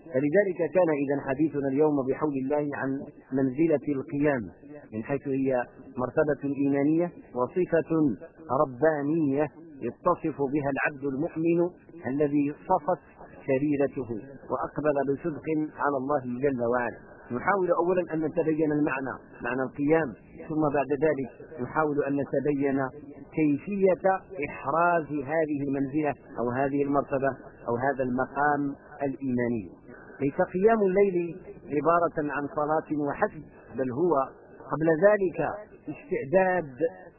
فلذلك كان إذا حديثنا اليوم بحول الله عن منزلة القيام، من حيث هي مرتبة إيمانية وصفة ربانية يتصف بها العبد المؤمن الذي صفت سريرته وأقبل بصدق على الله جل وعلا. نحاول أولا أن نتبين معنى القيام، ثم بعد ذلك نحاول أن نتبين كيفية إحراز هذه المنزلة أو هذه المرتبة أو هذا المقام الإيماني. ليس قيام الليل عبارة عن صلاة وحسب، بل هو قبل ذلك استعداد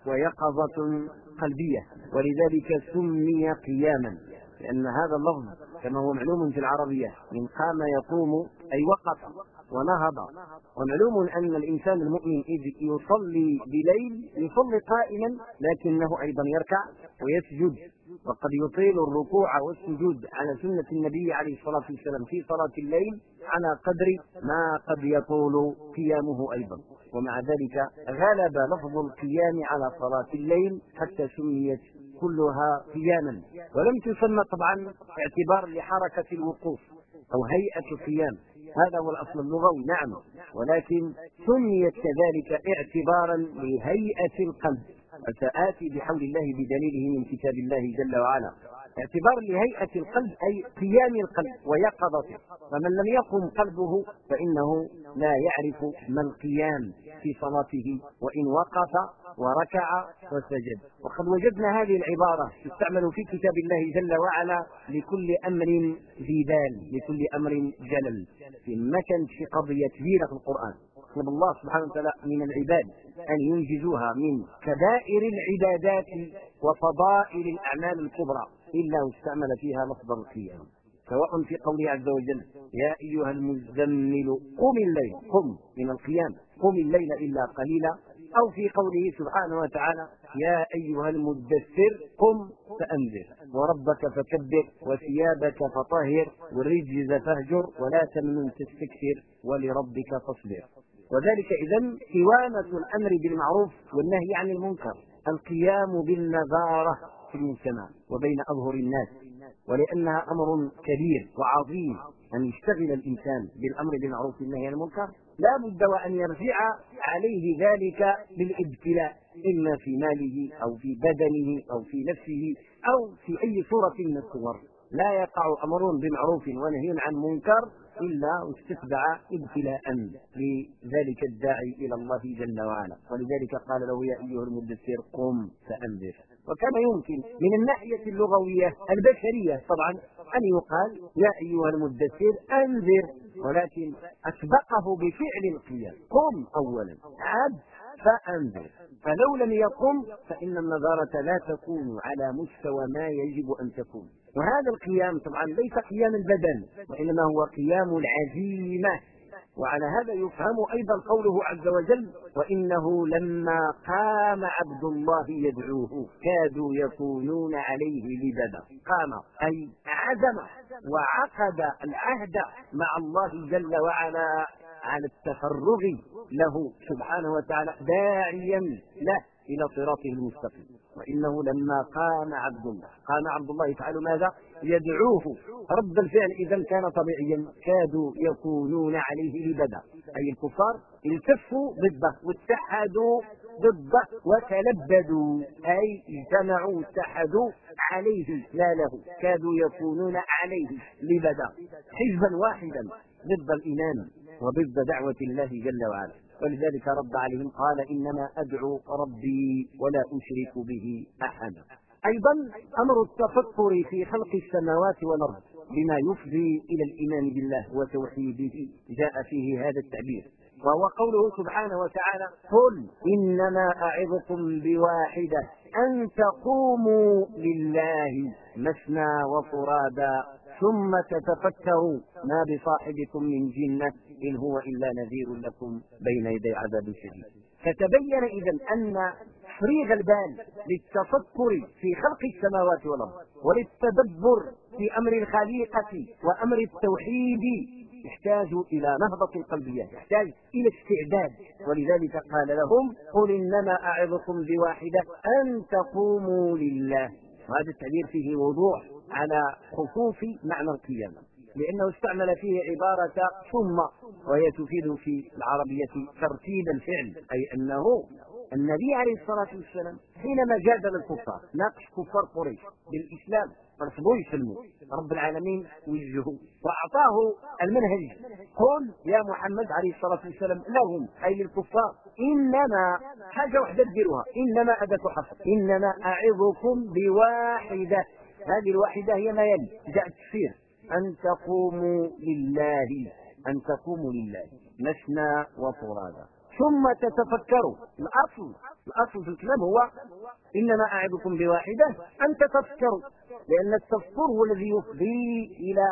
ويقظة قلبية، ولذلك سمي قياما، لأن هذا اللفظ كما هو معلوم في العربية من قام يقوم أي وقف ونهض. ومعلوم أن الإنسان المؤمن إذ يصلي بليل يصلي قائما، لكنه أيضا يركع ويسجد، وقد يطيل الركوع والسجود على سنة النبي عليه الصلاة والسلام في صلاة الليل على قدر ما قد يطول قيامه أيضا. ومع ذلك غلب لفظ القيام على صلاة الليل حتى سميت كلها قياما، ولم تسمى طبعا اعتبار لحركة الوقوف أو هيئة القيام، هذا هو الأصل اللغوي نعم، ولكن سميت كذلك اعتبارا لهيئة القلب، وسآتي بحول الله بدليله من كتاب الله جل وعلا. اعتبار لهيئة القلب أي قيام القلب ويقظته، فمن لم يقم قلبه فإنه لا يعرف ما القيام في صلاته وإن وقف وركع وسجد. وقد وجدنا هذه العبارة تستعمل في كتاب الله جل وعلا لكل أمر ذي بال، لكل أمر جلل، في مكان في قضية كبيرة في القرآن طلب الله سبحانه وتعالى من العباد أن ينجزوها من كبائر العبادات وفضائل الأعمال الكبرى إلا واستعمل فيها لفظ القيام، سواء في قوله عز وجل يا أيها المزمل قم الليل، قم من القيام، قم الليل إلا قليلا، أو في قوله سبحانه وتعالى يا أيها المدثر قم فأنذر وربك فكبر وثيابك فطهر والرجز فاهجر ولا تمنن تستكثر ولربك فاصبر. وذلك إذن قوامة الأمر بالمعروف والنهي عن المنكر، القيام بالنظارة في المجتمع وبين أظهر الناس، ولأنها أمر كبير وعظيم أن يشتغل الإنسان بالأمر بالمعروف والنهي عن المنكر، لا بد وأن يرجع عليه ذلك بالابتلاء، إما في ماله أو في بدنه أو في نفسه أو في أي صورة من الصور. لا يقع أمر بمعروف ونهي عن منكر إلا واستتبع ابتلاء لذلك الداعي إلى الله جل وعلا. ولذلك قال له يا أيها المدثر قم فأنذر. وكان يمكن من الناحية اللغوية البشرية طبعا أن يقال يا أيها المدثر أنذر، ولكن أسبقه بفعل القيام، قم أولا عد فأنذر، فلو لم يقم فإن النظارة لا تكون على مستوى ما يجب أن تكون. وهذا القيام طبعا ليس قيام البدن، وإنما هو قيام العزيمة. وعلى هذا يفهم أيضا قوله عز وجل وإنه لما قام عبد الله يدعوه كادوا يكونون عليه لبدا. قام أي عزم وعقد العهد مع الله جل وعلا على التفرغ له سبحانه وتعالى داعيا له إلى صراطه المستقيم. وإنه لما قام عبد الله يفعل ماذا؟ يدعوه. رد الفعل إذا كان طبيعيا كادوا يكونون عليه لبدا، أي الكفار التفوا ضده واتحدوا ضده وتلبدوا، أي اجتمعوا واتحدوا عليه لا له، كادوا يكونون عليه لبدا، حزبا واحدا ضد الإيمان وضد دعوة الله جل وعلا. ولذلك رد عليهم قال إنما أدعو ربي ولا أشرك به أحدا. أيضا أمر التفكر في خلق السماوات والأرض بما يفضي إلى الإيمان بالله وتوحيده جاء فيه هذا التعبير، وهو قوله سبحانه وتعالى قل إنما أعظكم بواحدة أن تقوموا لله مثنى وفرادا ثم تتفكروا ما بصاحبكم من جنة إن هو إلا نذير لكم بين يدي عذاب شديد. فتبين إذن أن تفريغ البال للتفكر في خلق السماوات والأرض وللتدبر في أمر الخليقة وأمر التوحيد يحتاج إلى نهضة قلبية، يحتاج إلى استعداد. ولذلك قال لهم قل إنما أعظكم بواحدة أن تقوموا لله. وهذا التعبير فيه وضوح على خصوص معنى القيامة. لأنه استعمل فيه عبارة ثم، وهي تفيد في العربية ترتيب الفعل، أي أنه النبي عليه الصلاة والسلام حينما جادل الكفار ناقش كفار قريش بالإسلام رفضوا يسلموا، رب العالمين وجهه وأعطاه المنهج. قل يا محمد عليه الصلاة والسلام لهم أي للكفار إنما حاجة واحدة تديروها، إنما أداة حصر، إنما أعظكم بواحدة. هذه الواحدة هي ما يلي جاء التفسير أن تقوموا لله، أن تقوموا لله مثنى وفرادى ثم تتفكروا. الأصل في الكلام هو إنما أعظكم بواحدة أن تتفكروا، لأن التفكر هو الذي يفضي إلى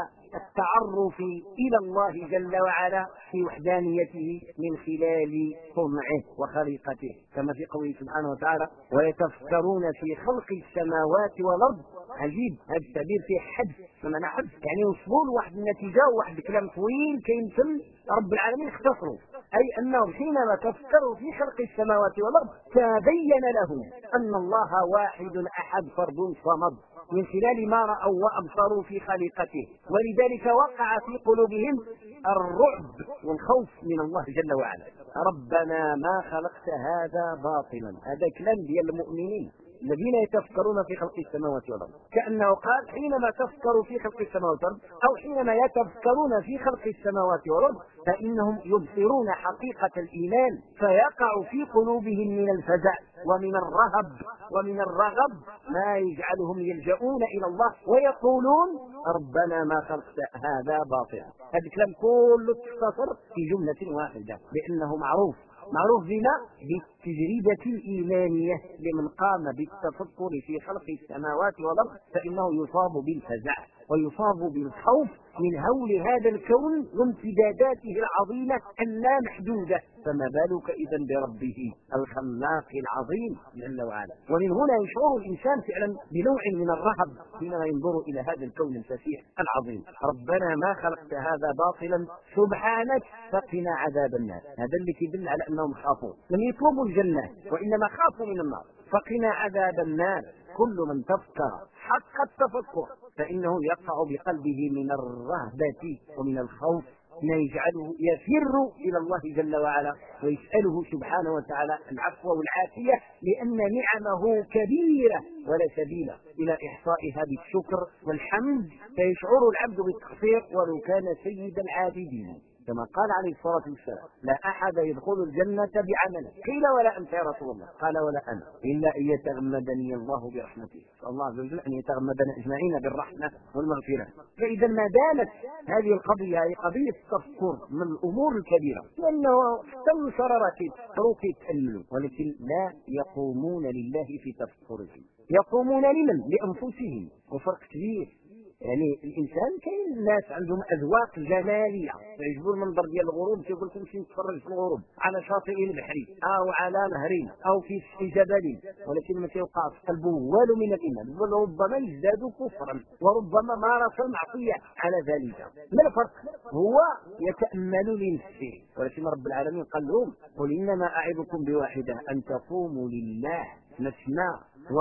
التعرف إلى الله جل وعلا في وحدانيته من خلال صنعه وخليقته، كما في قوله سبحانه وتعالى ويتفكرون في خلق السماوات والأرض. عجيب هذا التعبير فيه حد، بمعنى حد يعني وصلوا لواحد النتيجة وواحد الكلام طويل كيمثل رب العالمين اختصروا، أي أنهم حينما تفكروا في خلق السماوات والأرض تبين لهم أن الله واحد أحد فرد صمد من خلال ما رأوا وأبصروا في خليقته، ولذلك وقع في قلوبهم الرعب والخوف من الله جل وعلا. ربنا ما خلقت هذا باطلا، هذا كلام ديال المؤمنين الذين يتفكرون في خلق السماوات والأرض، كأنه قال حينما تفكروا في خلق السماوات والأرض أو حينما يتفكرون في خلق السماوات والأرض فإنهم يبصرون حقيقة الإيمان، فيقع في قلوبهم من الفزع ومن الرهب ومن الرغب ما يجعلهم يلجؤون إلى الله ويقولون ربنا ما خلقت هذا باطلا. هذا الكلام كله تختصر في جملة واحدة، لأنه معروف بما بالتجربة الإيمانية لمن قام بالتفكر في خلق السماوات والأرض فإنه يصاب بالفزع ويصاب بالخوف من هول هذا الكون وامتداداته العظيمة اللامحدودة، فما بالك إذن بربه الخلاق العظيم جل وعلا. ومن هنا يشعر الإنسان فعلا بنوع من الرهب حينما ينظر إلى هذا الكون الفسيح العظيم. ربنا ما خلقت هذا باطلا سبحانك فقنا عذاب النار. هذا اللي يدل على أنهم خافوا، لم يطلبوا الجنة وإنما خافوا من النار. فقنا عذاب النار. كل من تفكر حق التفكر فإنه يقع بقلبه من الرهبة ومن الخوف ما يجعله يفر إلى الله جل وعلا ويسأله سبحانه وتعالى العفو والعافية، لأن نعمه كبيرة ولا سبيل إلى إحصائها بالشكر والحمد، فيشعر العبد بالتقصير ولو كان سيد العابدين، كما قال عليه الصلاة والسلام لا أحد يدخل الجنة بعمله. قيل ولا أنت يا رسول الله؟ قال ولا أنا إلا أن يتغمدني الله برحمته. الله عز وجل أن يتغمدنا أجمعين بالرحمة والمغفرة. فإذا ما دامت هذه القضية هي قضية التفكر من الأمور الكبيرة، لأنه حتى الشرارات تروك يتأملوا ولكن لا يقومون لله في تفكرهم، يقومون لمن؟ لأنفسهم. وفرق كبير. يعني الانسان كاين الناس عندهم اذواق جماليه يعجبوا المنظر ديال الغروب، كيقول لك نمشي نتفرج في الغروب على شاطئ البحر او على نهر او في جبل، ولكن ما كيوقع في قلبه والو من الايمان، وربما يزداد كفرا وربما مارس المعصيه على ذلك. ما الفرق؟ هو يتامل لنفسه، ولكن رب العالمين قال لهم قل انما اعظكم بواحده ان تقوموا لله مثنى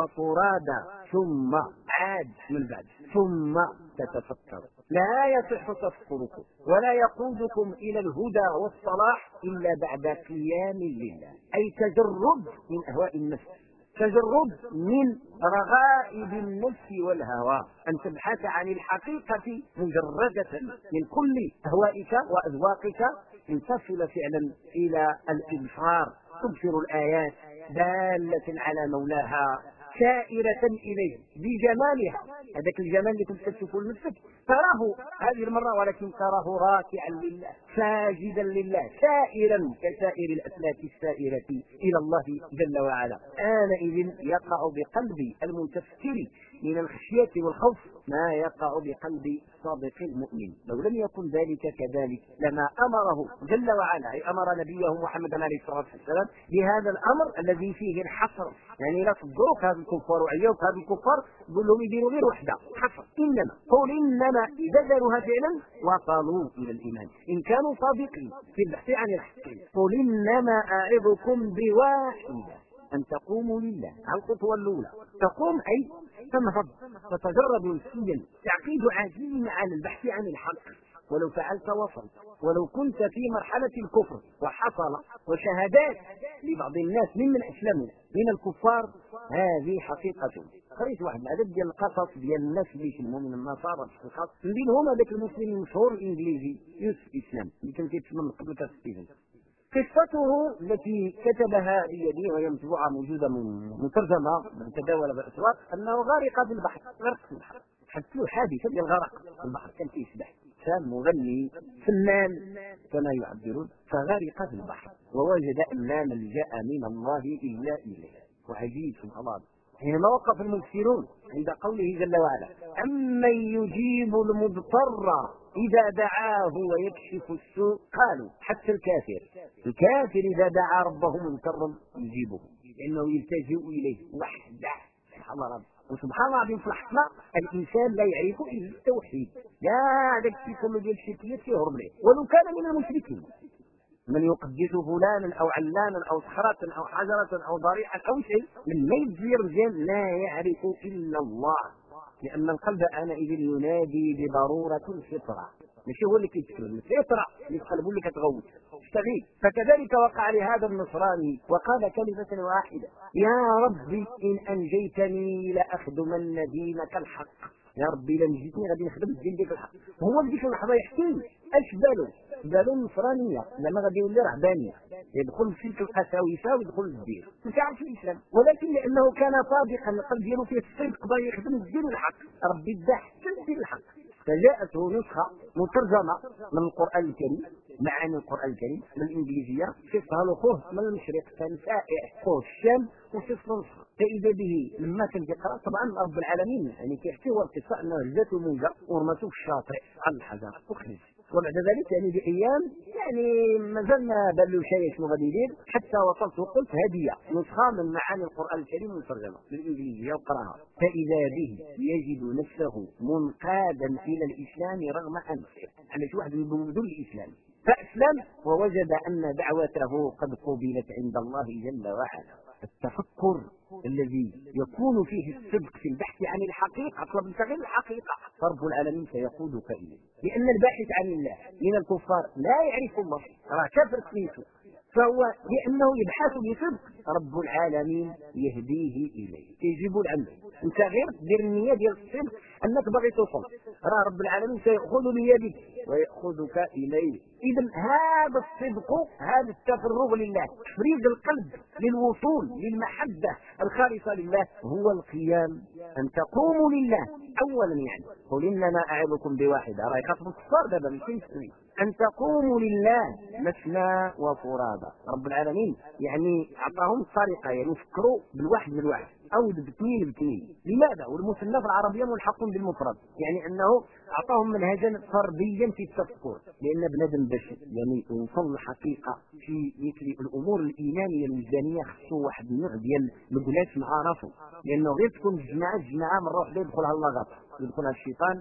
وفرادى ثم عاد من بعد ثم تتفكر. لا يصح تفكركم ولا يقودكم إلى الهدى والصلاح إلا بعد قيام لله، أي تجرد من أهواء النفس، تجرد من رغائب النفس والهوى، أن تبحث عن الحقيقة مجردة من كل أهوائك وأذواقك، لتصل فعلا إلى الإبصار، تبصر الآيات دالة على مولاها سائرة إليه بجمالها. هذاك الجمال اللي كنت تشوفه لنفسك تراه هذه المرة، ولكن تراه راكعا لله ساجدا لله سائرا كسائر الأفلاك السائرة إلى الله جل وعلا. آنئذ يقع بقلب المتفكر من الخشية والخوف ما يقع بقلب صادق المؤمن. لو لم يكن ذلك كذلك لما أمره جل وعلا، أي أمر نبيه محمد عليه الصلاة والسلام بهذا الأمر الذي فيه الحصر. يعني لا تضرك هذا الكفار وعيوك هذا الكفار قل لهم يديروا غير وحده حصر. إنما قول إنما إذا داروها فعلا وصلوا إلى الإيمان إن كانوا صادقين في البحث عن الحق. قل إنما أعظكم بواحدة أن تقوموا لله. الخطوة الأولى تقوم أي تنهض، تتجرد نفسيا، تعقيد عزيمة على البحث عن الحق. ولو فعلت وصلت. ولو كنت في مرحلة الكفر وحصل وشهادات لبعض الناس ممن أسلموا من الكفار، هذه حقيقة. قريت واحد العدد ديال القصص ديال الناس اللي يسلموا من النصارى في الخاص، من بينهم هذاك المسلم المشهور الانجليزي يوسف اسلام اللي كان كيتسمى من قبل كاستيفن. قصته التي كتبها بيدي وهي مطبوعه موجوده مترجمه متداوله بالاسواق، انه غرق في البحر، غرق في البحر، حدث له حادثه ديال الغرق في البحر، كان كيسبح، كان مغني فنان كما يعبرون، فغرق في البحر ووجد ان لا ملجا من الله الا اليه. وعجيب سبحان الله حينما وقف المفسرون عند قوله جل وعلا: أمن يجيب المضطر إذا دعاه ويكشف السوء، قالوا حتى الكافر إذا دعا ربه مضطرا يجيبه، لأنه يلتجئ إليه وحده. سبحان الله. وسبحان الله العظيم في الحكمة الإنسان لا يعرف إلا التوحيد، لا هذاك الشيء كله ديال الشركيات يهرب له ولو كان من المشركين. من يقدس فلانا او علانا او صخرة او حجرة او ضريعا او شيء من ما يجزي رجال لا يعرف الا الله، لان القلب انئذ ينادي بضرورة الفطرة، ماشي هو اللي كيتكلم، الفطرة اللي في قلبه اللي كتغوت تشتغل. فكذلك وقع لهذا النصراني وقال كلمة واحدة: يا ربي ان انجيتني لاخدمن دينك الحق. يا ربي الا نجيتني غادي نخدم الدين ديك الحق. هو اللي ديك اللحظه يحكي اش بالو النصرانيه لما غادي يولي رهبانيه، يدخل في تلك القساوسه ويدخل للدين، مش عارف الاسلام، ولكن لانه كان صادقا القلب ديالو فيه الصدق بغى يخدم الدين الحق، ربي دا حتى الدين الحق. فجاءته نسخه مترجمه من القران الكريم، معاني القران الكريم بالانجليزيه، شفها لاخوه من المشرق كان سائح اخوه الشام وشف نصر، فاذا به لما كان يقرا طبعا رب العالمين يعني كيحكي هو القصه انه هزته موجه ورمته في الشاطئ على الحجر وخرج. وبعد ذلك يعني بايام يعني مازال ما بان له شيء شنو غادي يدير، حتى وصلت وقلت هديه نسخه من معاني القران الكريم مترجمه بالانجليزيه وقراها، فاذا به يجد نفسه منقادا الى الاسلام رغم انفه، علاش واحد من بدون الاسلام فاسلم ووجد ان دعوته قد قبلت عند الله جل وعلا. التفكر الذي يكون فيه الصدق في البحث عن الحقيقه، اطلب غير الحقيقه، فرب العالمين سيقودك اليه، لان الباحث عن الله من الكفار لا يعرف الله، راه كافر سميته، فهو لانه يبحث بصدق رب العالمين يهديه اليه، يجيب الامر. انت غير دير النيه ديال الصدق انك باغي توصل، راه رب العالمين سيأخذ بيدك ويأخذك اليه. اذا هذا الصدق، هذا التفرغ لله، تفريغ القلب للوصول للمحبه الخالصه لله، هو القيام. ان تقوموا لله اولا، يعني قل انما اعظكم بواحده، راه يخاطب الكفار دابا ماشي المسلمين، ان تقوموا لله مثنى وفرادى. رب العالمين يعني اعطاهم الطريقه، يعني يفكروا بالواحد من الواحد او باثنين باثنين. لماذا؟ والمثنى في العربيه ملحق بالمفرد، يعني انه اعطاهم منهجا فرديا في التفكر، لان بنادم باش يعني يوصل للحقيقه في مثل الامور الايمانيه الوجدانيه خصو واحد النوع ديال الجلاس مع راسه، لانه غير تكون الجماعه مره واحده يدخلها اللغط، يدخلها الشيطان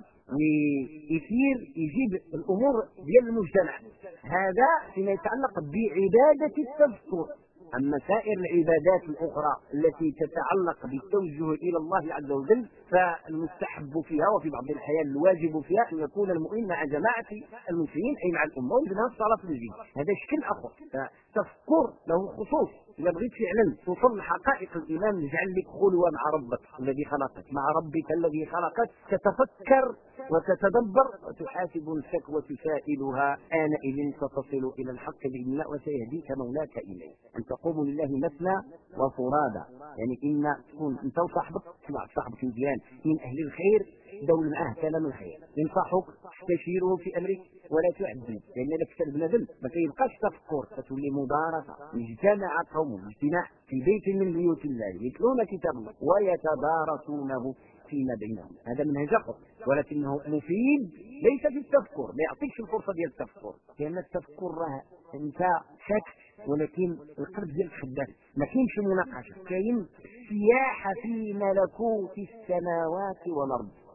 ويثير يجيب الامور ديال المجتمع. هذا فيما يتعلق بعباده التفكر. اما سائر العبادات الاخرى التي تتعلق بالتوجه الى الله عز وجل فالمستحب فيها وفي بعض الاحيان الواجب فيها ان يكون المؤمن مع جماعه المسلمين اي مع الامه، ومنها الصلاه في المسجد، هذا شكل اخر. فالتفكر له خصوص. اذا بغيت فعلا توصل لحقائق الايمان، اجعل لك خلوه مع ربك الذي خلقك، مع ربك الذي خلقك، تتفكر وتتدبر وتحاسب نفسك وتسائلها، آنئذ ستصل الى الحق باذن الله وسيهديك مولاك اليه. ان تقوموا لله مثنى وفرادى، يعني ان تكون انت وصاحبك، تبع صاحبك مزيان من اهل الخير، دول معه كلام الخير، ينصحك تستشيره في امرك ولا تعدل، لان لك كتاب بنادم ما كيبقاش تفكر، فتولي مباركه. اجتمع قوم اجتماع في بيت من بيوت الله يتلون كتاب الله ويتدارسونه فيما بينهم، هذا منهج اخر، ولكنه مفيد ليس في التفكر، لا يعطيكش الفرصه ديال التفكر، لان التفكر راه انت ساكت ولكن القلب ديالك خدام، ما كاينش مناقشه، كاين سياحه في ملكوت السماوات والارض.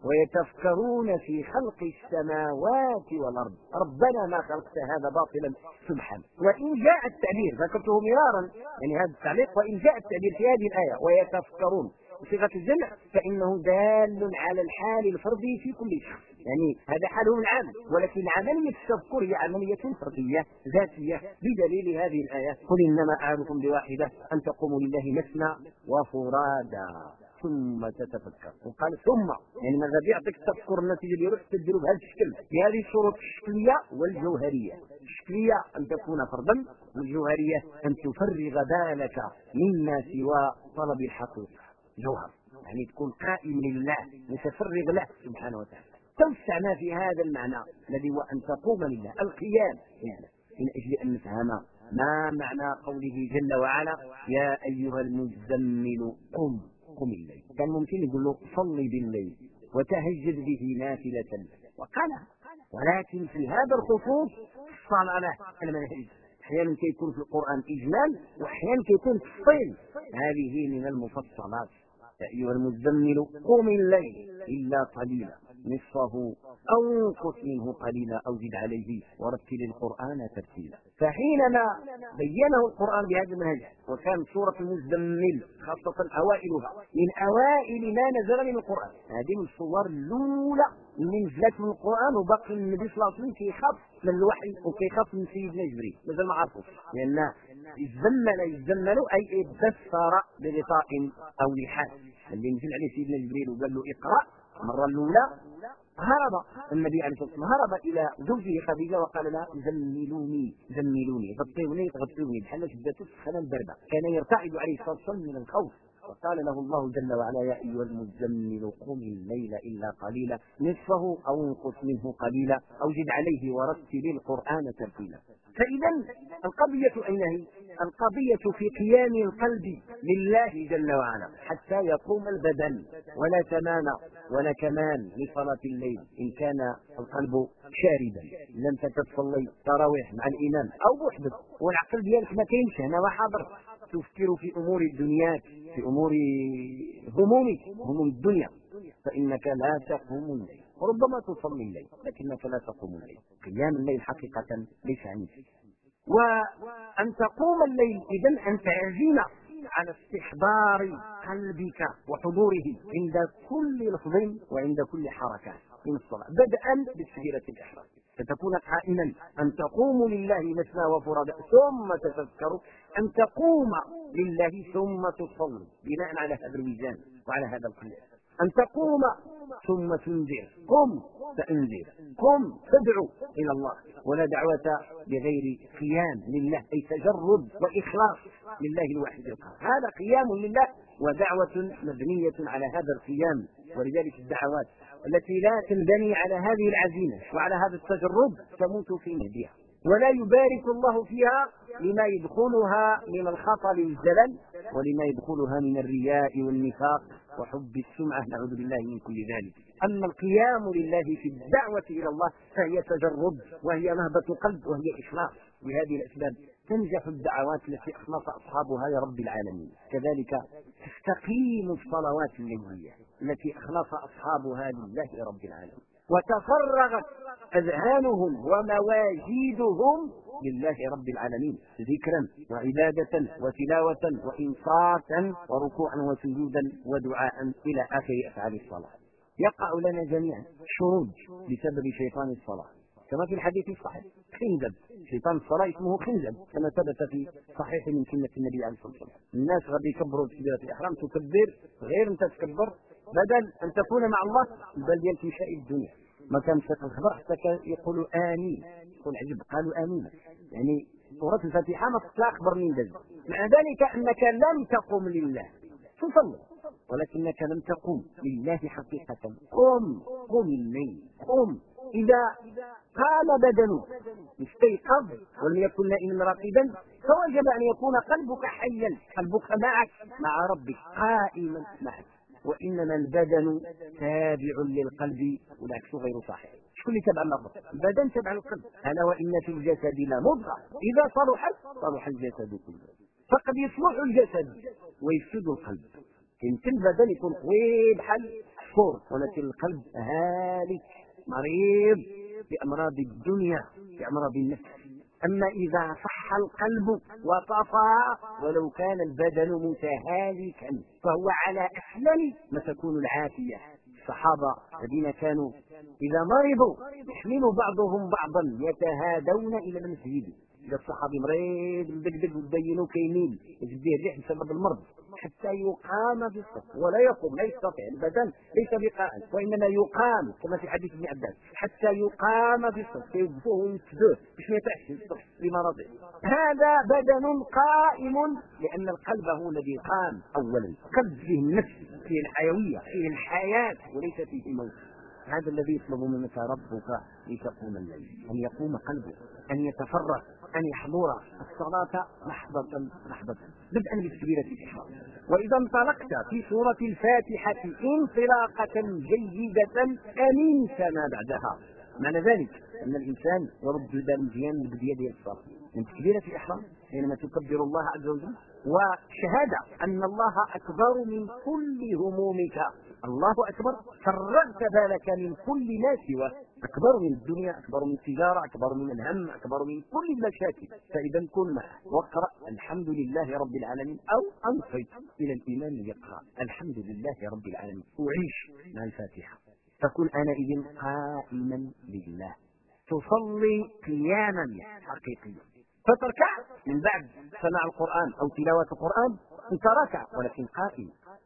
ويتفكرون في خلق السماوات والأرض ربنا ما خلقت هذا باطلا سبحانه. وإن جاء التعبير ذكرته مرارا يعني هذا التعليق، وإن جاء التعبير في هذه الآية ويتفكرون بصيغة الجمع فإنه دال على الحال الفردي في كل شخص، يعني هذا حاله العام، ولكن عملية التفكر هي عملية فردية ذاتية بدليل هذه الآية قل إنما أعظكم بواحدة أن تقوموا لله مثنى وفرادا ثم تتفكر. وقال ثم يعني ماذا بيعطيك التفكر النتيجة اللي يروح تديره بهذا الشكل بهذه الشروط الشكلية والجوهرية. الشكلية أن تكون فردا، والجوهرية أن تفرغ بالك مما سوى طلب الحقيقة جوهر، يعني تكون قائم لله متفرغ له سبحانه وتعالى. توسعنا في هذا المعنى الذي هو أن تقوم لله القيام يعني من أجل أن نفهم ما معنى قوله جل وعلا يا أيها المزمل قم الليل. كان ممكن يقول له صلي بالليل وتهجد به نافلة وقالها، ولكن في هذا الخصوص صار له المنهج. احيانا كيكون في القرآن اجمال واحيانا كيكون تفصيل، هذه من المفصلات. يا ايها المزمل قم الليل الا قليلا نصفه او انقص منه قليلا او زد عليه ورتل القرآن ترتيلا. فحينما بينه القرآن بهذا المنهج، وكان سورة المزمل خاصة اوائلها من اوائل ما نزل من القرآن، هذه من الصور الاولى من نزلت من القرآن، وباقي النبي صلى الله عليه وسلم كيخاف من الوحي وكيخاف من سيدنا جبريل مازال ما عرفوش، لان يزمل اي اتبثر بغطاء او لحاف. اللي نزل عليه سيدنا جبريل وقال له اقرأ المرة الأولى هرب النبي عليه الصلاة والسلام، هرب إلى زوجه خديجة وقال لها زملوني غطوني بحال شدته السخانة الباردة. كان يرتعد عليه الصلاة والسلام من الخوف، وقال له الله جل وعلا يا أيها المزمل قم الليل إلا قليلا نصفه أو انقص منه قليلا أو زد عليه ورتل القرآن ترتيلا. فإذا القضية أين هي؟ القضية في قيام القلب لله جل وعلا حتى يقوم البدن، ولا تمام ولا كمان لصلاة الليل إن كان القلب شاردا. لم تصلي تراويح مع الإمام أو وحدك والعقل ديالك ما كاينش هنا وحاضر، تفكر في أمور الدنيا، في أمور هموم الدنيا، فإنك لا تقوم الليل. وربما تصلي الليل لكنك لا تقوم الليل. قيام الليل حقيقة ليس عن شيء. وأن تقوم الليل إذن أن تعزم على استحضار قلبك وحضوره عند كل لفظ وعند كل حركة من الصلاة، بدءا بتكبيرة الإحرام فتكون قائما، أن تقوم لله مثنى وفرادا ثم تتذكر، أن تقوم لله ثم تصلي بناء على هذا الميزان وعلى هذا القياس، أن تقوم ثم تنذر، قم فانذر، قم تدعو إلى الله، ولا دعوة بغير قيام لله أي تجرد وإخلاص لله الواحد القهار. هذا قيام لله ودعوة مبنية على هذا القيام. ولذلك الدعوات التي لا تنبني على هذه العزيمة وعلى هذا التجرد تموت في مهدها، ولا يبارك الله فيها لما يدخلها من الخطل والزلل، ولما يدخلها من الرياء والنفاق وحب السمعة، نعوذ بالله من كل ذلك. أما القيام لله في الدعوة إلى الله فهي تجرد وهي نهضة قلب وهي إخلاص. بهذه الأسباب تنجح الدعوات التي أخلص أصحابها لرب العالمين. كذلك تستقيم الصلوات الليلية التي أخلص أصحابها لله رب العالمين، وتفرغت أذهانهم ومواجيدهم لله رب العالمين ذكرا وعبادة وتلاوة وإنصاتا وركوعا وسجودا ودعاء إلى آخر أفعال الصلاة. يقع لنا جميعا شرود بسبب شيطان الصلاة كما في الحديث الصحيح، خنزب شيطان الصلاة اسمه خنزب كما ثبت في صحيح من سنة النبي عليه الصلاة والسلام. الناس غادي يكبروا بكبيرة الإحرام تكبر غير أنت تكبر، بدل أن تكون مع الله بل ديال مشاء الدنيا. ما كان مسك الخبر حتى يقولوا آمين، يقول عجب قالوا آمين، يعني سورة الفاتحة ما تطلع أخبر من ذلك. مع ذلك أنك لم تقم لله تصلي ولكنك لم تقم لله حقيقة. قم الليل، قم. إذا قام بدنك استيقظ ولم يكن نائما راقدا فوجب أن يكون قلبك حيا، قلبك معك مع ربك قائما معك. وإنما البدن تابع للقلب والعكس غير صحيح. شكون اللي تبع اللفظ؟ البدن تبع القلب. ألا وإن في الجسد لمضغة إذا صلح الجسد كله. فقد يصلح الجسد ويفسد القلب. يمكن البدن يكون قوي بحال مكفور، ولكن القلب هالك مريض بأمراض الدنيا بأمراض النفس. أما إذا صح القلب وطفى ولو كان البدن متهالكا فهو على أحلى ما تكون العافية. الصحابة الذين كانوا إذا مرضوا يحمل بعضهم بعضا يتهادون إلى المسجد. إذا الصحابي مريض بدق وبينوا كيميل يجديه الريح بسبب المرض حتى يقام في الصف ولا يقوم، لا يستطيع، البدن ليس بقائم وإنما يقام كما في حديث ابن عباس حتى يقام في الصف يوقفوه وينتبهوه باش ما يتعش لمرضه. هذا بدن قائم لأن القلب هو الذي قام أولا. القلب فيه النفس، فيه الحيوية، فيه الحياة وليس فيه موت. هذا الذي يطلب منك ربك لتقوم الليل، أن يقوم قلبك، أن يتفرغ، أن يحضر الصلاة لحظة بدءا بالتكبيرة الإحرام. وإذا انطلقت في سورة الفاتحة انطلاقة جيدة أمنت ما بعدها. معنى ذلك أن الإنسان يرد البال مزيان بيده الصلاة من تكبيرة الإحرام حينما تكبر الله عز وجل، وشهادة أن الله أكبر من كل همومك. الله أكبر، فرغت بالك من كل ما سواه، أكبر من الدنيا، أكبر من التجارة، أكبر من الهم، أكبر من كل المشاكل. فإذا كن معه واقرأ الحمد لله رب العالمين، أو أنصت إلى الإمام يقرأ الحمد لله رب العالمين وعيش مع الفاتحة. فكن أنئذ قائما لله، تصلي قياما حقيقيا، فتركع من بعد سماع القرآن أو تلاوة القرآن أنت راكع ولكن قائم.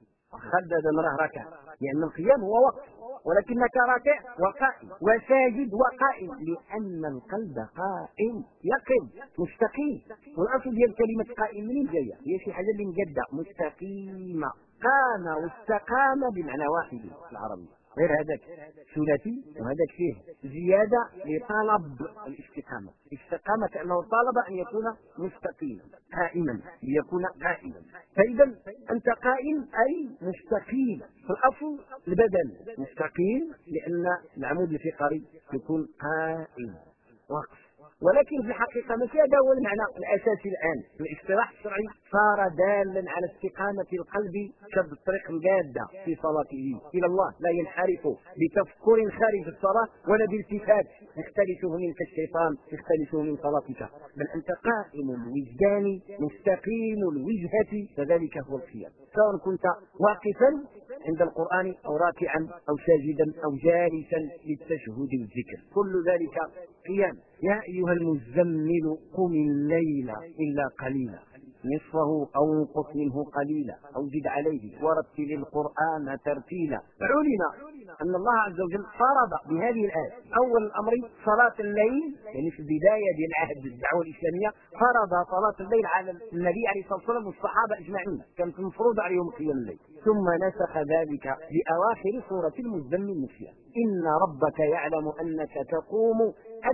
خلد امرأة ركع لأن القيام هو وقت، ولكنك راكع وقائم وساجد وقائم لأن القلب قائم يقظ مستقيم. والأصل ديال كلمة قائم منين جاية؟ هي شي حاجة اللي مجدة مستقيمة. قام واستقام بمعنى واحد في العربية، غير هذاك ثلاثي وهذاك فيه زيادة لطلب الاستقامة. استقامة كأنه طالب أن يكون مستقيما قائما ليكون قائما. فإذا أنت قائم أي مستقيم. في الأصل البدن مستقيم لأن العمود الفقري يكون قائم وقف، ولكن في الحقيقة ماشي هذا هو المعنى الأساسي الآن. الاصطلاح الشرعي صار دالا على استقامة القلب كالطريق الجادة في صلاته إلى الله، لا ينحرف بتفكر خارج الصلاة ولا بالتفات يختلفه منك الشيطان يختلفه من صلاتك، بل أنت قائم الوجدان مستقيم الوجهة. فذلك هو القيام، سواء كنت واقفا عند القرآن أو راكعا أو ساجدا أو جالسا للتشهد والذكر، كل ذلك قيام. يا أيها المزمل قم الليل إلا قليلا نصفه أو انقص منه قليلا أو زد عليه ورتل القرآن ترتيلا. علم أن الله عز وجل فرض بهذه الآية أول الأمر صلاة الليل، يعني في البداية ديال العهد الدعوة الإسلامية فرض صلاة الليل على النبي عليه الصلاة والسلام والصحابة أجمعين، كانت مفروض عليهم قيام الليل. ثم نسخ ذلك بأواخر سورة المزمل نسيا. إن ربك يعلم أنك تقوم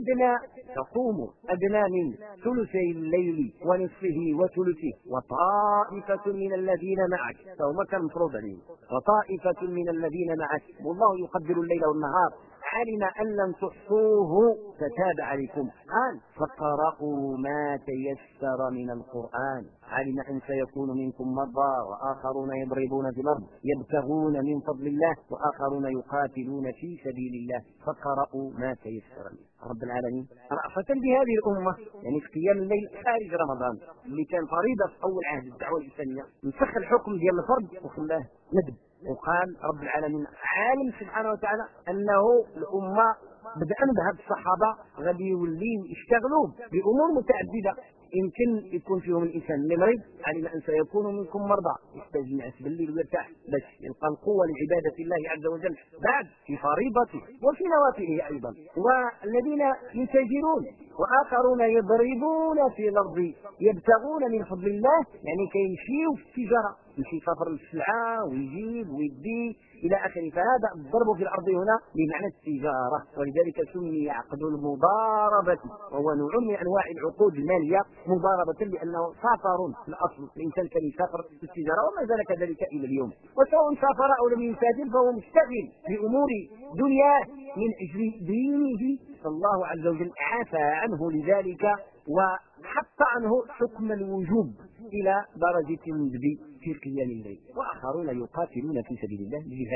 أدنى من ثلثي الليل ونصفه وثلثه وطائفة من الذين معك، فهو كان مفروض عليهم، وطائفة من الذين معك والله يقدر الليل والنهار علم أن لم تحصوه فتاب عليكم. قال فقرأوا ما تيسر من القرآن علم أن سيكون منكم مرضى وآخرون يضربون في الأرض يبتغون من فضل الله وآخرون يقاتلون في سبيل الله فقرأوا ما تيسر منه. رب العالمين رأفة بهذه الأمة، يعني في قيام الليل خارج رمضان اللي كان فريضة في أول عهد الدعوة الإسلامية، نسخ الحكم ديال الفرض وخلاه ندب. وقال رب العالمين عالم سبحانه وتعالى أنه الأمة بدءا بهذه الصحابة غادي يوليو يشتغلوا بأمور متعددة. يمكن يكون فيهم الإنسان اللي مريض علم أن سيكون منكم مرضى يحتاج ينعس بالليل ويرتاح باش يلقى القوة لعبادة الله عز وجل بعد في فريضته وفي نوافله أيضا. والذين يتاجرون وآخرون يضربون في الأرض يبتغون من فضل الله، يعني كيمشيوا في التجارة، يمشي يسافر السلعة ويجيب ويدي إلى آخره. فهذا الضرب في الأرض هنا بمعنى التجارة، ولذلك سمي عقد المضاربة وهو نوع من أنواع العقود المالية مضاربة لأنه سافر في الأصل. الإنسان كان يسافر في التجارة وما زال كذلك إلى اليوم، وسواء سافر أو لم يسافر فهو مشتغل بأمور دنياه من أجل دينه، فالله عز وجل عفى عنه لذلك وحط عنه حكم الوجوب إلى درجة الندب في قيام الليل. وآخرون يقاتلون في سبيل الله جهاد.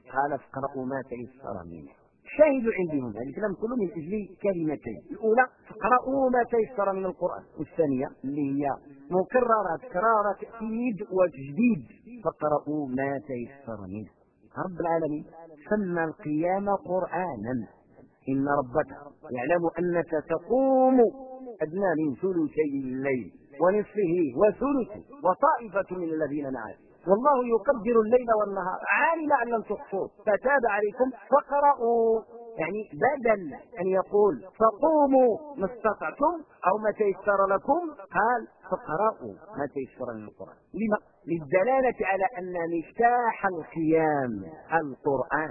قال فاقرأوا ما تيسر منه. الشاهد عندي هنا الكلام كله من اجل كلمتين، الاولى فاقرأوا ما تيسر من القرآن، والثانيه اللي هي مكرره تكرار تاكيد وتجديد، فاقرأوا ما تيسر منه. رب العالمين سمى القيام قرآنا. إن ربك يعلم أنك تقوم أدنى من ثلثي الليل ونصفه وثلثه وطائفة من الذين معك والله يقدر الليل والنهار علم أن لم تحصوه فتاب عليكم فاقرؤوا، يعني بدل أن يقول فقوموا ما استطعتم أو ما تيسر لكم قال فاقرؤوا ما تيسر من القرآن. لما؟ للدلالة على أن مفتاح القيام القرآن.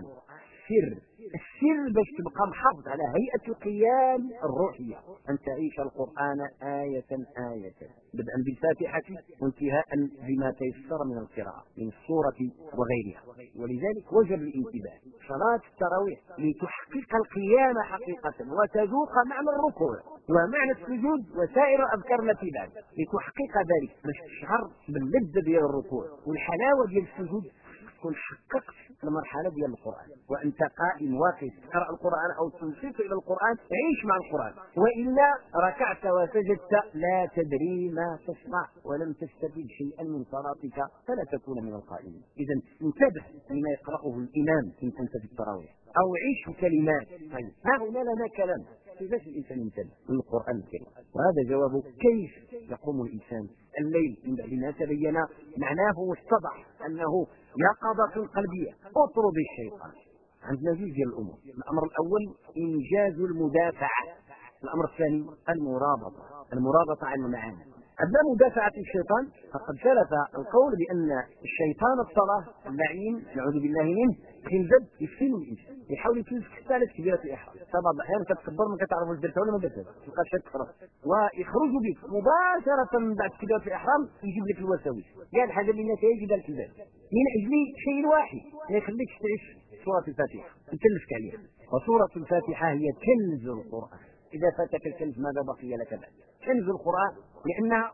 السر باش تبقى محافظ على هيئة القيام الروحية أن تعيش القرآن آية آية بدءا بالفاتحة وانتهاء بما تيسر من القراءة من السورة وغيرها. ولذلك وجب الانتباه صلاة التراويح لتحقق القيام حقيقة وتذوق معنى الركوع ومعنى السجود وسائر الأذكار التي بعد لتحقق ذلك باش تشعر باللذة ديال الركوع والحلاوة ديال السجود تكون حققت المرحلة ديال القرآن وأنت قائم واقف تقرأ القرآن أو تنصت إلى القرآن عيش مع القرآن، وإلا ركعت وسجدت لا تدري ما تصنع ولم تستفيد شيئا من صلاتك فلا تكون من القائمين. إذا انتبه لما يقرأه الإمام إن كنت في التراويح أو عيش كلمات. طيب ها هنا لنا كلام كيفاش الإنسان ينتبه للقرآن الكريم، وهذا جوابه كيف يقوم الإنسان الليل من بعد ما تبين معناه واتضح أنه يقظة قلبية. اطرد الشيطان. عندنا جوج ديال الأمور، الأمر الأول إنجاز المدافعة، الأمر الثاني المرابطة على المعاني. أما مدافعة الشيطان فقد سلف القول بأن الشيطان الصلاة اللعين نعوذ بالله منه خنزب يفتن الإنسان يحاول يتلف حتى كبيرة الإحرام. بعض الأحيان كتكبر ما كتعرف واش درتها ولا ما درتهاش تلقى شك خلاص ويخرج بك مباشرة من بعد كبيرة الإحرام يجيب لك الوساوس قال حاجة اللي نتائج ديال الكذاب من أجل شيء واحد ما يخليكش تعيش سورة الفاتحة تلفك عليها. وسورة الفاتحة هي كنز القرآن. إذا فاتك الكنز ماذا بقي لك بعد؟ كنز القرآن لأنها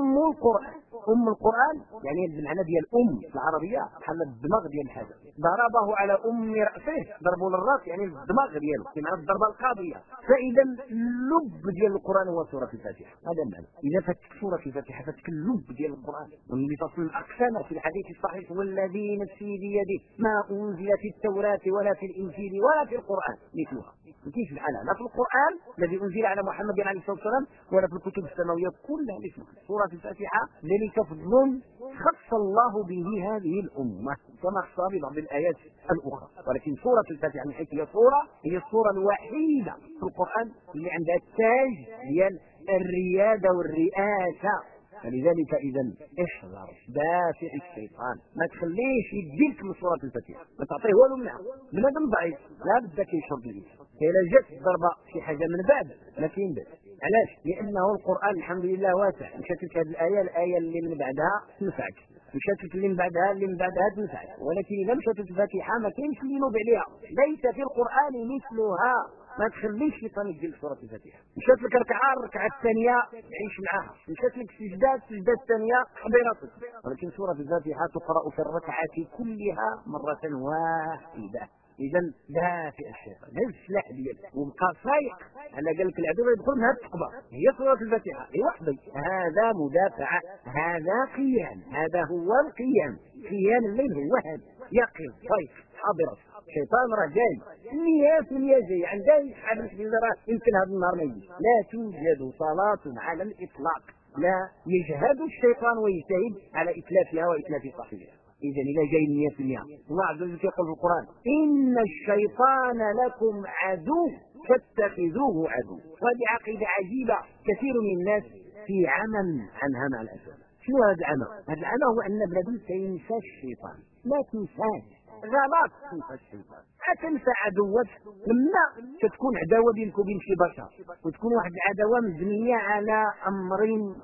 أم القرآن يعني المعنى ديال الأم العربية بحال الدماغ ديال الحاجة. ضربه على أم رأسه ضربه للرأس يعني الدماغ دياله بمعنى الضربة القاضية. فإذا اللب ديال القرآن هو سورة الفاتحة. هذا المعنى. إذا فاتك سورة الفاتحة فاتك اللب ديال القرآن. واللي تصل الأقسام في الحديث الصحيح والذي نفسي بيده ما أنزل في التوراة ولا في الإنجيل ولا في القرآن مثلها. كيف بحالها لا في القرآن الذي أنزل على محمد عليه الصلاة والسلام ولا في الكتب السماوية كلها مثلها. سورة الفاتحة ذلك فضل خص الله به هذه الأمة كما خصها ببعض الآيات الأخرى. ولكن سورة الفاتحة من حيث هي السورة الوحيدة في القرآن اللي عندها التاج ديال الريادة والرئاسة. فلذلك إذا احذر دافع الشيطان ما تخليش يديك من سورة الفاتحة ما تعطيه والو منها. بنادم ضعيف لا بدك يشرب به إلا جات الضربة شي حاجة من بعد ما كاين بس. علاش؟ لأنه القرآن الحمد لله واسع. مشات لك هذه الآية اللي من بعدها تنفعك مشات لك اللي من بعدها تنفعك. ولكن إذا مشات الفاتحة ما كاينش اللي ينوب عليها ليس في القرآن مثلها. ما تخليش شيطان يدير سورة الفاتحة. مشات لك الركعة الثانية عيش معها. مشات لك السجدة الثانية حضرتك. ولكن سورة الفاتحة تقرأ في الركعات كلها مرة واحدة. إذا دافع الشيطان هذا السلاح ديالك وبقى صايق على قال لك العدو يدخل من هذه التقبة هي سورة الفاتحة هي وحدي. هذا مدافعة هذا قيام. هذا هو القيام. قيام الليل هو هذا يقظ صيف حاضر. الشيطان راه جاي النية جاي عندها يسحب الحديد راه يمكن هذا النهار ما يجيش. لا توجد صلاة على الإطلاق لا يجهد الشيطان ويجتهد على إتلافها وإتلاف صاحبها. إذا إذا جاي 100% الله عز وجل يقول في القرآن إن الشيطان لكم عدو فاتخذوه عدو. وهذه عقيدة عجيبة كثير من الناس في عمى عنها مع الأسف. شنو هذا العمى؟ هذا العمى هو أن بلادهم سينسى الشيطان. لا تنساش غلط تنسى الشيطان. أتنسى عدوك لما تكون عداوة بينك وبين شي بشر وتكون واحد العداوة مبنية على أمر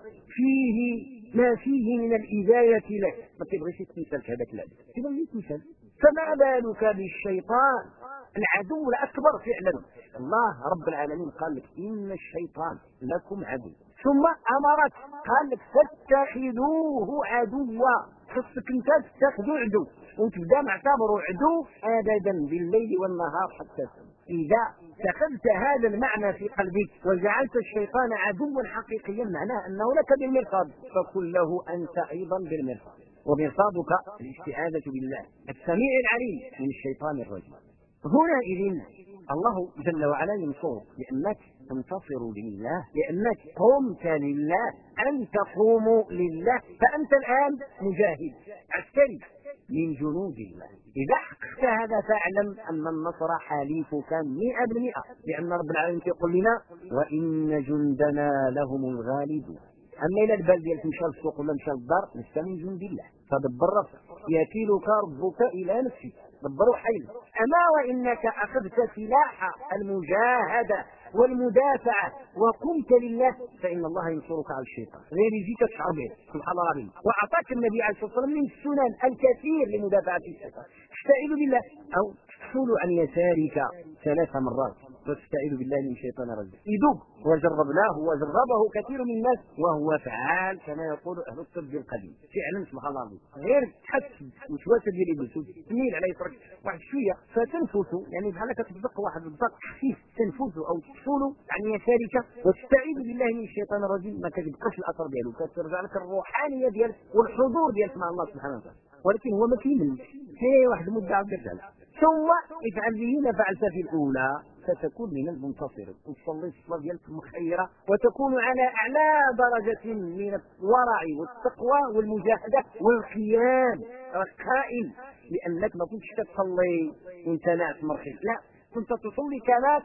فيه ما فيه من الإذاية لك ما تبغيش تنسى هذاك العدو تبغي تنسى. فما بالك بالشيطان العدو الأكبر فعلا. الله رب العالمين قال لك إن الشيطان لكم عدو ثم أمرك قال لك فاتخذوه عدوا. خصك انت تاخذ عدو وتبدا معتبره عدو ابدا بالليل والنهار حتى اذا اتخذت هذا المعنى في قلبك وجعلت الشيطان عدوا حقيقيا معناه انه لك بالمرصاد فكن له انت ايضا بالمرصاد ومرصادك الاستعاذه بالله السميع العليم من الشيطان الرجيم. هنا إذن الله جل وعلا ينصرك لأنك تنتصر لله لأنك قمت لله أن تقوم لله فأنت الآن مجاهد عسكري من جنود الله. إذا حققت هذا فاعلم أن النصر حليفك 100% لأن رب العالمين يقول لنا وإن جندنا لهم الغالبون. أما إلى البال ديالك مشى للسوق ولا مشى للدار لست من جند الله فدبر راسك يكيلك ربك إلى نفسك دبروا حيل. أما وإنك أخذت سلاح المجاهدة والمدافعة وقمت لله فإن الله ينصرك على الشيطان غير يجيك تشعر به سبحان الله العظيم. وأعطاك النبي عليه الصلاة والسلام من السنن الكثير لمدافعة الشيطان. استعيذ بالله أو تفصل عن يسارك 3 مرات واستعيذ بالله من الشيطان الرجيم يدوب وجربناه وجربه كثير من الناس وهو فعال كما يقول أهل الطب القديم فعلا سبحان الله العظيم. غير تحس وسواسة ديال ابليس تميل على يترك واحد شويه فتنفس يعني بحال كتبدق واحد الضغط خفيف تنفس او تفصل عن يسارك وتستعيذ بالله من الشيطان الرجيم ما كتبقاش الاثر ديالو كترجع لك الروحانيه ديالك والحضور ديالك مع الله سبحانه وتعالى. ولكن هو ما كيملش هي واحد المده عاد يرجع ثم افعل به ما فعلت في الاولى فتكون من المنتصرين وتصلي الصلاه ديالك مخيره وتكون على اعلى درجه من الورع والتقوى والمجاهده والقيام القائم لانك ما كنتش كتصلي وانت ناعس مرخي لا كنت تصلي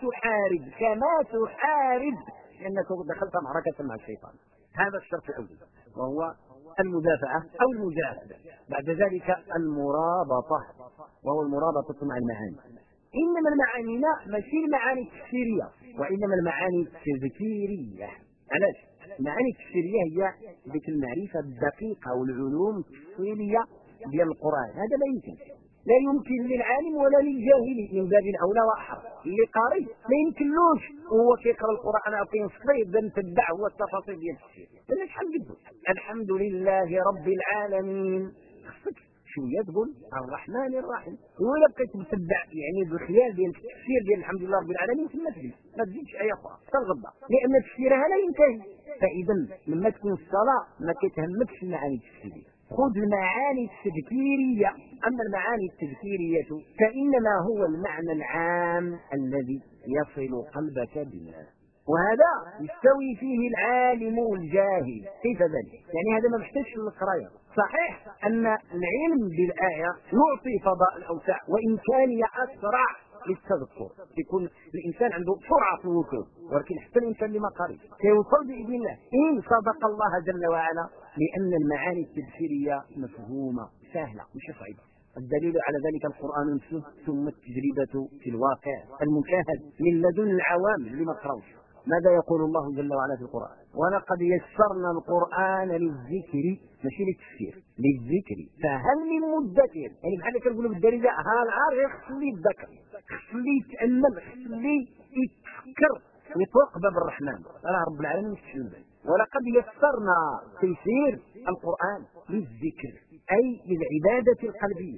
كما تحارب لانك دخلت معركه مع الشيطان. هذا الشرط الاول وهو المدافعه او المجاهده. بعد ذلك المرابطه وهو المرابطه مع المعاني. انما المعاني ماشي المعاني التفسيريه وانما المعاني التذكيريه. علاش؟ المعاني التفسيريه هي ذيك المعرفه الدقيقه والعلوم التفصيليه ديال القران. هذا لا يمكن للعالم ولا للجاهل من باب اولى واحرى. اللي قاري ما يمكنلوش وهو كيقرا القران او كينصلي يبدا يتبع هو التفاصيل ديال التفسير. لان شحال قدو الحمد لله رب العالمين خصك شويه تقول الرحمن الرحيم ولا بقيت تتبع يعني بالخيال ديال التفسير ديال الحمد لله رب العالمين ثم تجلس ما تزيدش اي اخرى ترغب لان تفسيرها لا ينتهي. فاذا لما تكون الصلاه ما كتهمكش المعاني التفسيريه خذ المعاني التذكيريه. اما المعاني التذكيريه فانما هو المعنى العام الذي يصل قلبك بالله وهذا يستوي فيه العالم والجاهل. كيف ذلك؟ يعني هذا ما محتاجش للقرايه. صحيح ان العلم بالايه يعطي فضاء الاوسع وان كان اسرع للتذكر يكون الانسان عنده سرعه في الوصول ولكن حتى الانسان اللي ما قاري سيوصل باذن الله ان صدق الله جل وعلا لان المعاني التذكيريه مفهومه سهله مش صعيبه. الدليل على ذلك القرآن نفسه ثم التجربة في الواقع المشاهد من لدن العوام اللي ما قراوش. ماذا يقول الله جل وعلا في القرآن؟ ولقد يسرنا القرآن للذكر ماشي للتفسير للذكر فهل من مدكر. يعني بحال كنقولوا بالدارجه ها العار يخلي الذكر خلي يتأمل خلي يتفكر ويتوقف باب الرحمن رب العالمين مش. ولقد يسرنا تيسير القرآن للذكر أي للعبادة القلبية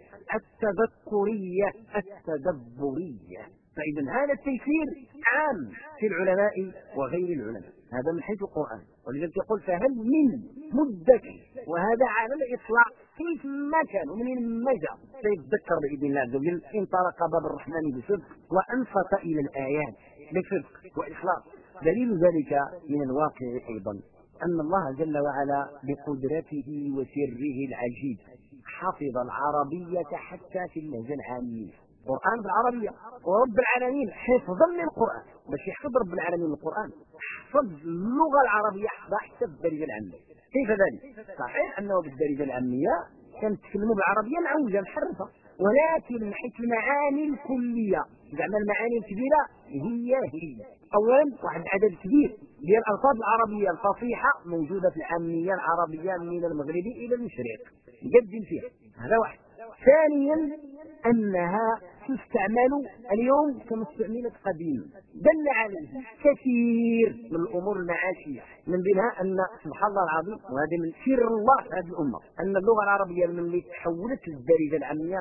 التذكرية التدبرية. فإذا هذا التيسير عام في العلماء وغير العلماء. هذا من حيث القرآن ولذلك يقول فهل من مدكر وهذا على الإطلاق كيف ما كان ومن ما جاء سيتذكر بإذن الله عز وجل إن طرق باب الرحمن بصدق وأنصت إلى الآيات بصدق وإخلاص. دليل ذلك من الواقع أيضا أن الله جل وعلا بقدرته وسره العجيب حفظ العربية حتى في اللهجة العامية. القرآن بالعربية ورب العالمين حفظا للقرآن باش يحفظ رب العالمين القرآن حفظ اللغة العربية حتى بالدارجة العامية. كيف ذلك؟ صحيح أنه بالدارجة العامية كانت تكلموا بالعربية معوجة محرفة ولكن من حيث المعاني الكلية زعما المعاني الكبيرة هي أولا واحد العدد كبير ديال الألفاظ العربية الفصيحة موجودة في العامية العربية من المغرب إلى المشرق جد فيها. هذا واحد. ثانيا أنها تستعمل اليوم كما استعملت قديما. دل عليه كثير من الامور المعاشيه، من بينها ان سبحان الله العظيم، وهذا من سر الله في هذه الامه، ان اللغه العربيه ملي تحولت للدارجه العاميه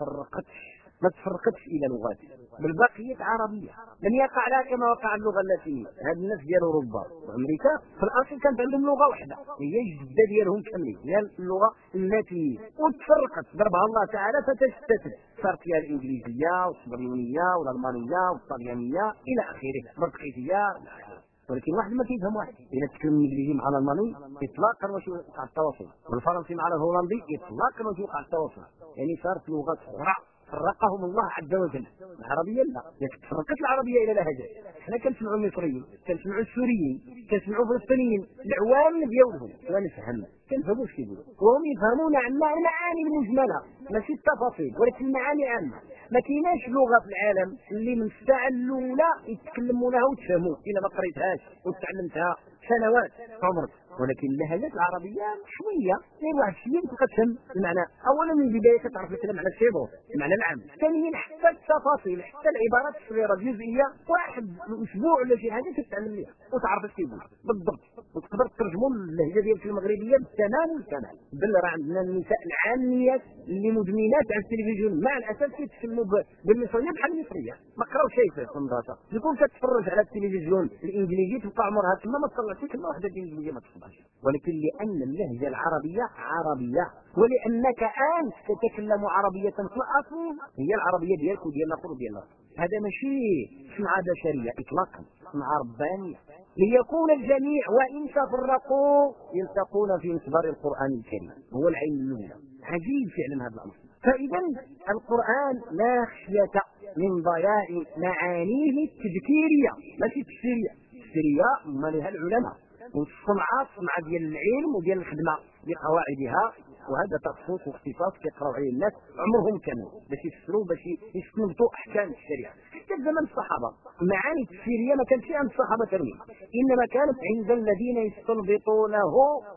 ما تفرقتش الى لغات، بل بقيت عربيه. لم يقع لها كما وقع اللغه اللاتينيه. هاد الناس ديال اوروبا وامريكا في الاصل كانت عندهم لغه واحده هي الجده ديالهم كاملين، هي اللغه اللاتينيه، وتفرقت ضربها الله تعالى فتشتتت، صارت فيها الانجليزيه والصهيونيه والالمانيه والطليانيه الى اخره، البرتغاليه، ولكن واحد ما كيفهم واحد. اذا تكلم الانجليزي مع الالماني اطلاقا واش يوقع التواصل، والفرنسي مع الهولندي اطلاقا واش يوقع التواصل، يعني صارت لغات اخرى فرقهم الله عز وجل. العربيه لا، تفرقت العربيه الى لهجات. حنا كنسمعوا المصريين، كنسمعوا السوريين، كنسمعوا الفلسطينيين، العوام ديالهم ونفهم، كنفهموا واش كيقولوا، وهم يفهمون عنا المعاني المجمله ماشي التفاصيل، ولكن المعاني عامه. ما كايناش لغه في العالم اللي من الساعه الاولى يتكلمونها وتفهموا الا ما قريتهاش وتعلمتها سنوات عمرك. ولكن اللهجات العربيه شويه غير واحد الشيء تبقى تفهم المعنى. اولا من البدايه كتعرف الكلام على السيبور، المعنى العام. ثانيا حتى التفاصيل، حتى العبارات الصغيره الجزئيه، واحد اسبوع ولا شي حاجه تتعلم ليها وتعرف اش كيقول بالضبط، وتقدر تترجموا اللهجه ديالك المغربيه بالتمام والكمال. بل راه عندنا النساء العاميات اللي مدمنات على التلفزيون مع الاسف كيتكلموا بالمصريه بحال المصريه، ما قراوش شيء في الخنباطه. تكون كتفرج على التلفزيون الانجليزي تبقى عمرها تما ما طلعتش كلمه واحده الانجليزيه ما تصدقش، ولكن لان اللهجه العربيه عربيه، ولانك انت تتكلم عربيه في الاصل هي العربيه ديالك وديال الاخر وديال الاخر. هذا ماشي صنعه بشريه اطلاقا، صنعه ربانيه، ليكون الجميع وان تفرقوا يلتقون في مصدر القران الكريم، هو العين الاولى. عجيب فعلا هذا الامر. فاذا القران لا خشيه من ضياع معانيه التذكيريه ماشي التفسيريه. التفسيريه ما لها العلماء، والصنعه صنعه ديال العلم وديال الخدمه بقواعدها، وهذا تخصص واختصاص كيقراو عليه الناس عمرهم كانوا باش يفسروا باش يستنبطوا احكام الشريعه. حتى في زمن الصحابه المعاني التفسيريه ما كانتش عند الصحابه كاملين، انما كانت عند الذين يستنبطونه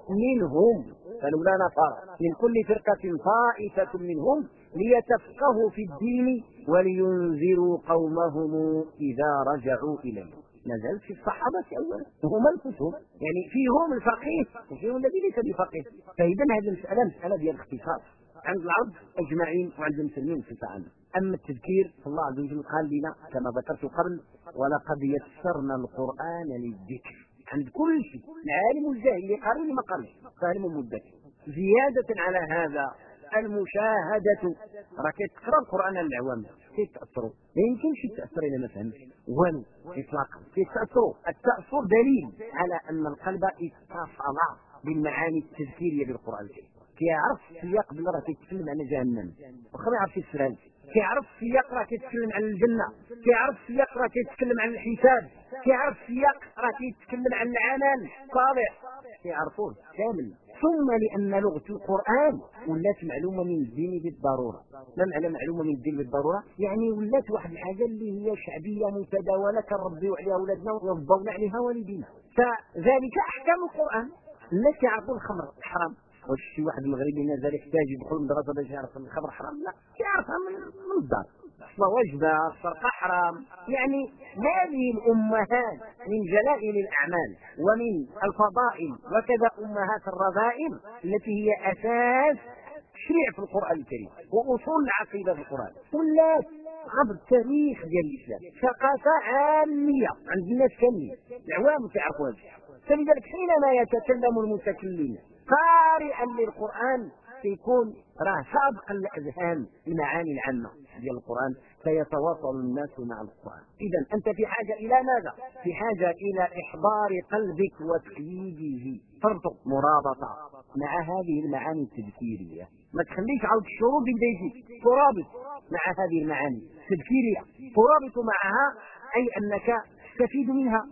منهم. فلولا نفر من كل فرقه طائفه منهم ليتفقهوا في الدين ولينذروا قومهم اذا رجعوا اليه. نزل في الصحابة أولا وهم الكتب، يعني فيهم الفقيه وفيهم الذي ليس بفقيه. فإذا هذه المسألة مسألة ديال الاختصاص عند العرب أجمعين وعند المسلمين بصفة عامة. أما التذكير فالله عز وجل قال لنا كما ذكرت قبل: ولقد يسرنا القرآن للذكر. عند كل شيء، العالم والجاهل اللي قاري اللي ما قاريش، فاهم مدكر. زيادة على هذا المشاهدة، راه كتقرا القرآن للعوام كيتأثروا، ما يمكنش يتأثر إلا ما فهمش والو إطلاقا. كيتأثروا، التأثر دليل على أن القلب اتصل بالمعاني التذكيرية بالقرآن الكريم. كيعرف السياق بلا راه كيتكلم على جهنم واخا ما يعرفش السلام، كيعرف السياق راه كيتكلم على الجنة، كيعرف السياق راه كيتكلم عن الحساب، كيعرف السياق راه كيتكلم عن العمل الصالح، كيعرفوه كامل. ثم لأن لغة القرآن ولات معلومة من الدين بالضرورة. ما معنى معلومة من الدين بالضرورة؟ يعني ولات واحد الحاجة اللي هي شعبية متداولة كنربيو عليها ولادنا وربونا عليها والدينا. فذلك أحكام القرآن. الناس يعرفوا الخمر حرام، واش شي واحد مغربي نزل يحتاج يدخل المدرسة باش يعرف الخمر حرام؟ لا، يعرفها من الدار. الصلاة واجبة، السرقة حرام. يعني هذه الأمهات من جلائل الأعمال ومن الفضائل، وكذا أمهات الرذائل التي هي أساس تشريع في القرآن الكريم وأصول العقيدة في القرآن. ولات عبر التاريخ ديال الإسلام ثقافة عامية عند الناس كاملين، العوام تعرفوا هذا. فلذلك حينما يتكلم المتكلم قارئا للقرآن يكون راه سابق الأذهان المعاني العامة ديال القرآن، فيتواصل الناس مع القرآن. إذا أنت في حاجة إلى ماذا؟ في حاجة إلى إحضار قلبك وتقييده، فرط مرابطة مع هذه المعاني التذكيرية. ما تخليش عود الشروط يبدا يجي ترابط مع هذه المعاني التذكيرية، ترابط معها أي أنك تستفيد منها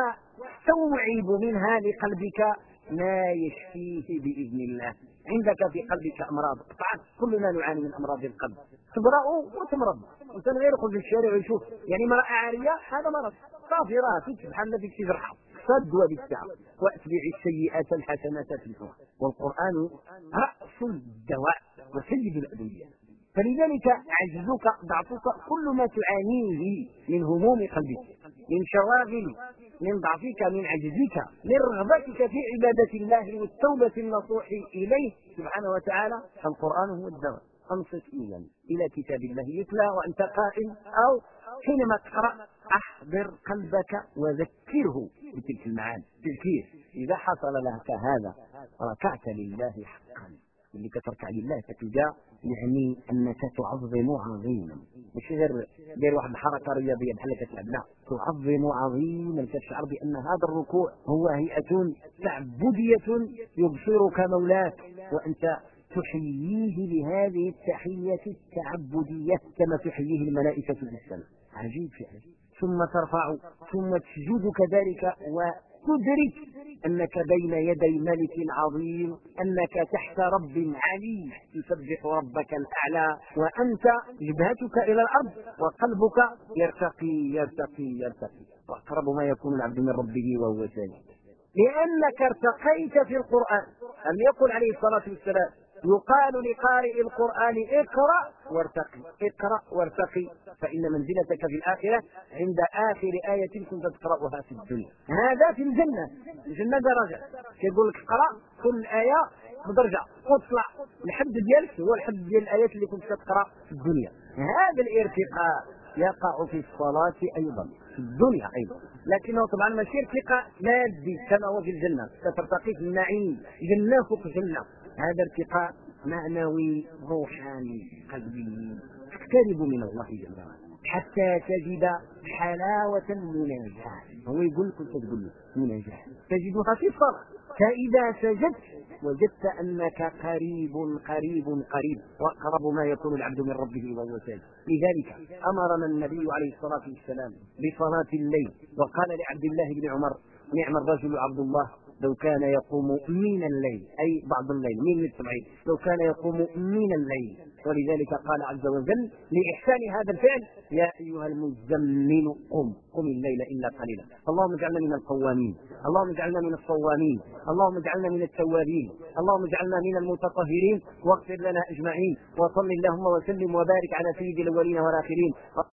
وتستوعب منها لقلبك ما يشفيه بإذن الله. عندك في قلبك أمراض قطعت، كلنا نعاني من أمراض القلب، تبرأ وتمرض. إنسان غير يخرج للشارع ويشوف يعني امرأة عارية، هذا مرض صافي، راه فيك بحال ما فيك جرحة. فالدواء بالساعة وأتبع السيئات الحسنات تمحوها. والقرآن رأس الدواء وسيد الأدوية. فلذلك عجزك ضعفك كل ما تعانيه من هموم قلبك، من شواغل، من ضعفك، من عجزك، من رغبتك في عبادة الله والتوبة النصوح إليه سبحانه وتعالى، فالقرآن هو الدواء. أنصت إذا إلى كتاب الله يتلى وأنت قائم أو حينما تقرأ، أحضر قلبك وذكره بتلك المعاني. تذكير إذا حصل لك هذا ركعت لله حقا. اللي كتركع لله فتلقى يعني أنك تعظم عظيما، مش غير دير واحد الحركة رياضية بحال كتلعب، لا، تعظم عظيما، كتشعر بأن هذا الركوع هو هيئة تعبدية يبصرك مولاك وأنت تحييه بهذه التحية التعبدية كما تحييه الملائكة في السماء. عجيب فعلا. ثم ترفع ثم تسجد كذلك وتدرك أنك بين يدي ملك عظيم، أنك تحت رب علي يسبح ربك الأعلى، وأنت جبهتك إلى الأرض وقلبك يرتقي يرتقي يرتقي، وأقرب ما يكون العبد من ربه وهو ساجد، لأنك ارتقيت في القرآن. أم يقول عليه الصلاة والسلام يقال لقارئ القرآن اقرأ وارتقي، اقرأ وارتقي، فإن منزلتك في الآخرة عند آخر آية كنت تقرأها في الدنيا. هذا في الجنة. الجنة درجة، يقول لك اقرأ كل آية بدرجة وتطلع الحد ديالك هو الحد ديال الآيات اللي كنت تقرأ في الدنيا. هذا الارتقاء يقع في الصلاة أيضا، في الدنيا أيضا، لكنه طبعا ماشي ارتقاء مادي كما هو في الجنة، سترتقي في النعيم، جنة فوق جنة. هذا ارتقاء معنوي روحاني قلبي، تقترب من الله جل وعلا حتى تجد حلاوة المناجاة. هو يقول لك تقول له مناجاة تجدها في الصلاة، فإذا سجدت وجدت أنك قريب قريب قريب، وأقرب ما يكون العبد من ربه وهو ساجد. لذلك أمرنا النبي عليه الصلاة والسلام بصلاة الليل، وقال لعبد الله بن عمر نعم الرجل عبد الله لو كان يقوم من الليل، أي بعض الليل، من السبعين، لو كان يقوم من الليل. ولذلك قال عز وجل لإحسان هذا الفعل يا أيها المزمل قم الليل إلا قليلا. اللهم اجعلنا من القوامين، اللهم اجعلنا من الصوامين، اللهم اجعلنا من التوابين، اللهم اجعلنا من المتطهرين، واغفر لنا أجمعين. وصل اللهم وسلم وبارك على سيد الأولين والآخرين.